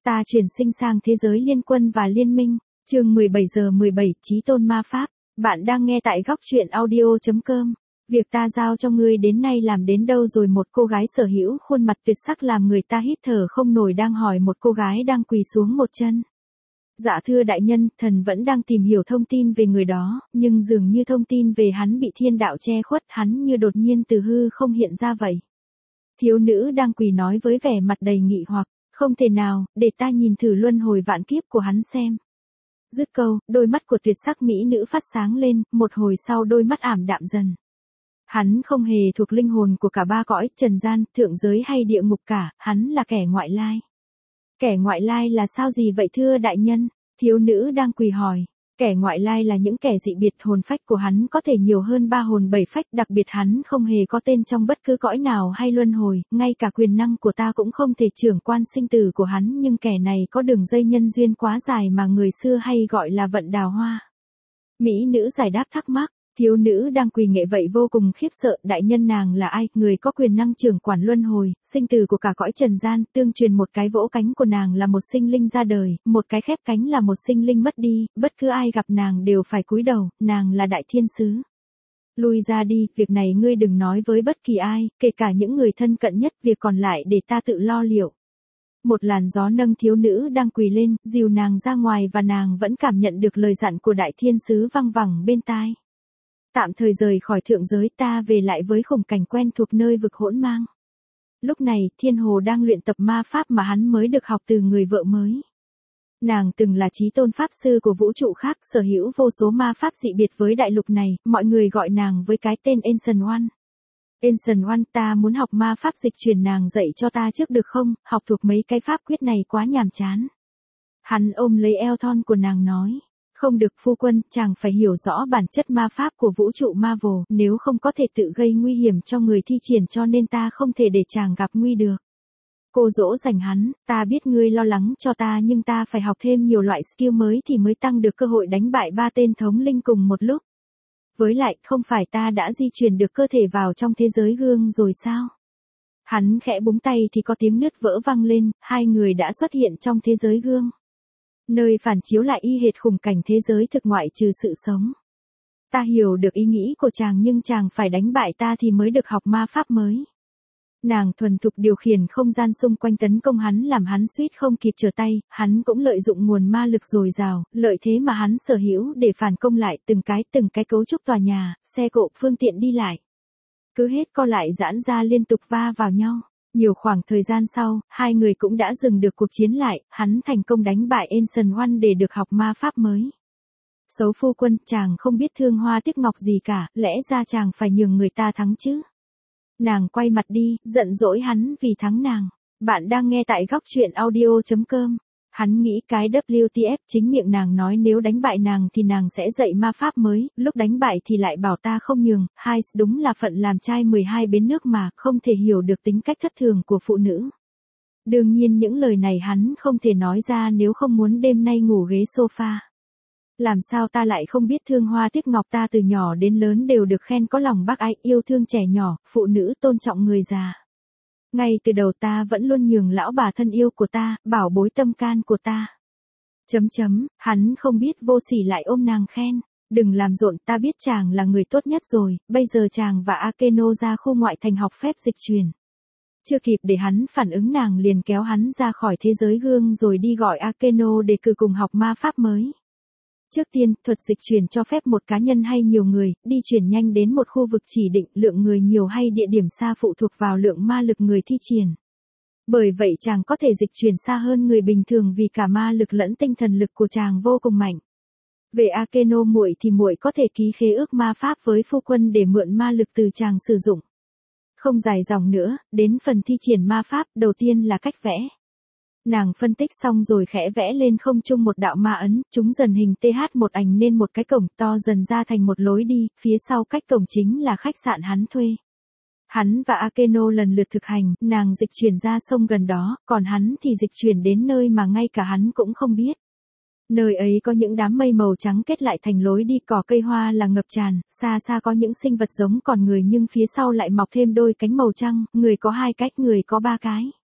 Ta chuyển sinh sang thế giới liên quân và liên minh. Chương 17 giờ 17 Chí tôn ma pháp. Bạn đang nghe tại góc truyện audio.com. Việc ta giao cho ngươi đến nay làm đến đâu rồi? Một cô gái sở hữu khuôn mặt tuyệt sắc làm người ta hít thở không nổi đang hỏi một cô gái đang quỳ xuống một chân. Dạ thưa đại nhân, thần vẫn đang tìm hiểu thông tin về người đó, nhưng dường như thông tin về hắn bị thiên đạo che khuất, hắn như đột nhiên từ hư không hiện ra vậy. Thiếu nữ đang quỳ nói với vẻ mặt đầy nghị hoặc, không thể nào, để ta nhìn thử luân hồi vạn kiếp của hắn xem. Dứt câu, đôi mắt của tuyệt sắc mỹ nữ phát sáng lên, một hồi sau đôi mắt ảm đạm dần. Hắn không hề thuộc linh hồn của cả ba cõi, trần gian, thượng giới hay địa ngục cả, hắn là kẻ ngoại lai. Kẻ ngoại lai là sao gì vậy thưa đại nhân? Thiếu nữ đang quỳ hỏi. Kẻ ngoại lai là những kẻ dị biệt, hồn phách của hắn có thể nhiều hơn 3 hồn 7 phách, đặc biệt hắn không hề có tên trong bất cứ cõi nào hay luân hồi, ngay cả quyền năng của ta cũng không thể trưởng quan sinh tử của hắn, nhưng kẻ này có đường dây nhân duyên quá dài mà người xưa hay gọi là vận đào hoa. Mỹ nữ giải đáp thắc mắc. Thiếu nữ đang quỳ nghệ vậy vô cùng khiếp sợ, đại nhân nàng là ai? Người có quyền năng trưởng quản luân hồi, sinh tử của cả cõi trần gian, tương truyền một cái vỗ cánh của nàng là một sinh linh ra đời, một cái khép cánh là một sinh linh mất đi, bất cứ ai gặp nàng đều phải cúi đầu, nàng là đại thiên sứ. Lui ra đi, việc này ngươi đừng nói với bất kỳ ai, kể cả những người thân cận nhất, việc còn lại để ta tự lo liệu. Một làn gió nâng thiếu nữ đang quỳ lên, dìu nàng ra ngoài và nàng vẫn cảm nhận được lời dặn của đại thiên sứ văng vẳng bên tai. Tạm thời rời khỏi thượng giới, ta về lại với khung cảnh quen thuộc nơi vực hỗn mang. Lúc này, Thiên Hồ đang luyện tập ma pháp mà hắn mới được học từ người vợ mới. Nàng từng là chí tôn pháp sư của vũ trụ khác, sở hữu vô số ma pháp dị biệt với đại lục này, mọi người gọi nàng với cái tên Ancient One. Ancient One, ta muốn học ma pháp dịch chuyển, nàng dạy cho ta trước được không? Học thuộc mấy cái pháp quyết này quá nhàm chán. Hắn ôm lấy eo thon của nàng nói. Không được phu quân, chàng phải hiểu rõ bản chất ma pháp của vũ trụ Marvel, nếu không có thể tự gây nguy hiểm cho người thi triển, cho nên ta không thể để chàng gặp nguy được. Cô dỗ dành hắn, ta biết ngươi lo lắng cho ta nhưng ta phải học thêm nhiều loại skill mới thì mới tăng được cơ hội đánh bại 3 tên thống linh cùng một lúc. Với lại, không phải ta đã di chuyển được cơ thể vào trong thế giới gương rồi sao? Hắn khẽ búng tay thì có tiếng nứt vỡ vang lên, hai người đã xuất hiện trong thế giới gương. Nơi phản chiếu lại y hệt khung cảnh thế giới thực ngoại trừ sự sống. Ta hiểu được ý nghĩ của chàng nhưng chàng phải đánh bại ta thì mới được học ma pháp mới. Nàng thuần thục điều khiển không gian xung quanh tấn công hắn làm hắn suýt không kịp trở tay, hắn cũng lợi dụng nguồn ma lực dồi dào, lợi thế mà hắn sở hữu để phản công lại từng cái cấu trúc tòa nhà, xe cộ, phương tiện đi lại. Cứ hết co lại giãn ra liên tục va vào nhau. Nhiều khoảng thời gian sau, hai người cũng đã dừng được cuộc chiến lại, hắn thành công đánh bại Ancient One để được học ma pháp mới. Xấu phu quân, chàng không biết thương hoa tiếc ngọc gì cả, lẽ ra chàng phải nhường người ta thắng chứ. Nàng quay mặt đi, giận dỗi hắn vì thắng nàng. Bạn đang nghe tại góc truyện audio.com. Hắn nghĩ cái WTF, chính miệng nàng nói nếu đánh bại nàng thì nàng sẽ dạy ma pháp mới, lúc đánh bại thì lại bảo ta không nhường, hai, đúng là phận làm trai 12 bến nước mà, không thể hiểu được tính cách thất thường của phụ nữ. Đương nhiên những lời này hắn không thể nói ra nếu không muốn đêm nay ngủ ghế sofa. Làm sao ta lại không biết thương hoa tiếc ngọc, ta từ nhỏ đến lớn đều được khen có lòng bác ái, yêu thương trẻ nhỏ, phụ nữ tôn trọng người già. Ngay từ đầu ta vẫn luôn nhường lão bà thân yêu của ta, bảo bối tâm can của ta. Hắn không biết vô sỉ lại ôm nàng khen. Đừng làm rộn, ta biết chàng là người tốt nhất rồi, bây giờ chàng và Akeno ra khu ngoại thành học phép dịch truyền. Chưa kịp để hắn phản ứng nàng liền kéo hắn ra khỏi thế giới gương rồi đi gọi Akeno để cử cùng học ma pháp mới. Trước tiên, thuật dịch chuyển cho phép một cá nhân hay nhiều người, đi chuyển nhanh đến một khu vực chỉ định, lượng người nhiều hay địa điểm xa phụ thuộc vào lượng ma lực người thi triển. Bởi vậy chàng có thể dịch chuyển xa hơn người bình thường vì cả ma lực lẫn tinh thần lực của chàng vô cùng mạnh. Về Akeno muội thì muội có thể ký khế ước ma pháp với phu quân để mượn ma lực từ chàng sử dụng. Không dài dòng nữa, đến phần thi triển ma pháp, đầu tiên là cách vẽ. Nàng phân tích xong rồi khẽ vẽ lên không trung một đạo ma ấn, chúng dần hình TH một ảnh nên một cái cổng to dần ra thành một lối đi, phía sau cách cổng chính là khách sạn hắn thuê. Hắn và Akeno lần lượt thực hành, nàng dịch chuyển ra sông gần đó, còn hắn thì dịch chuyển đến nơi mà ngay cả hắn cũng không biết. Nơi ấy có những đám mây màu trắng kết lại thành lối đi, cỏ cây hoa là ngập tràn, xa xa có những sinh vật giống con người nhưng phía sau lại mọc thêm đôi cánh màu trắng, người có 2 cách, người có 3 cái.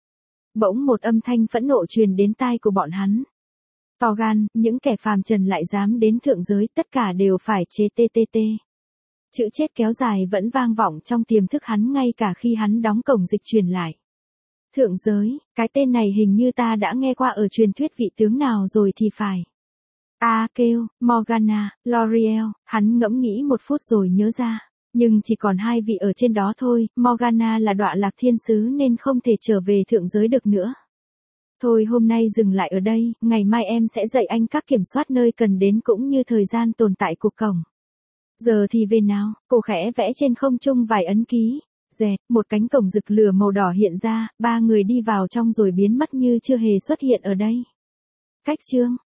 Bỗng một âm thanh phẫn nộ truyền đến tai của bọn hắn. To gan, những kẻ phàm trần lại dám đến thượng giới, tất cả đều phải chế TTT. Chữ chết kéo dài vẫn vang vọng trong tiềm thức hắn ngay cả khi hắn đóng cổng dịch truyền lại. Thượng giới, cái tên này hình như ta đã nghe qua ở truyền thuyết vị tướng nào rồi thì phải. Kêu, Morgana, L'Oreal, hắn ngẫm nghĩ một phút rồi nhớ ra. Nhưng chỉ còn hai vị ở trên đó thôi, Morgana là đọa lạc thiên sứ nên không thể trở về thượng giới được nữa. Thôi hôm nay dừng lại ở đây, ngày mai em sẽ dạy anh các kiểm soát nơi cần đến cũng như thời gian tồn tại của cổng. Giờ thì về nào, cô khẽ vẽ trên không trung vài ấn ký. Dẹt, một cánh cổng rực lửa màu đỏ hiện ra, ba người đi vào trong rồi biến mất như chưa hề xuất hiện ở đây. Cách chương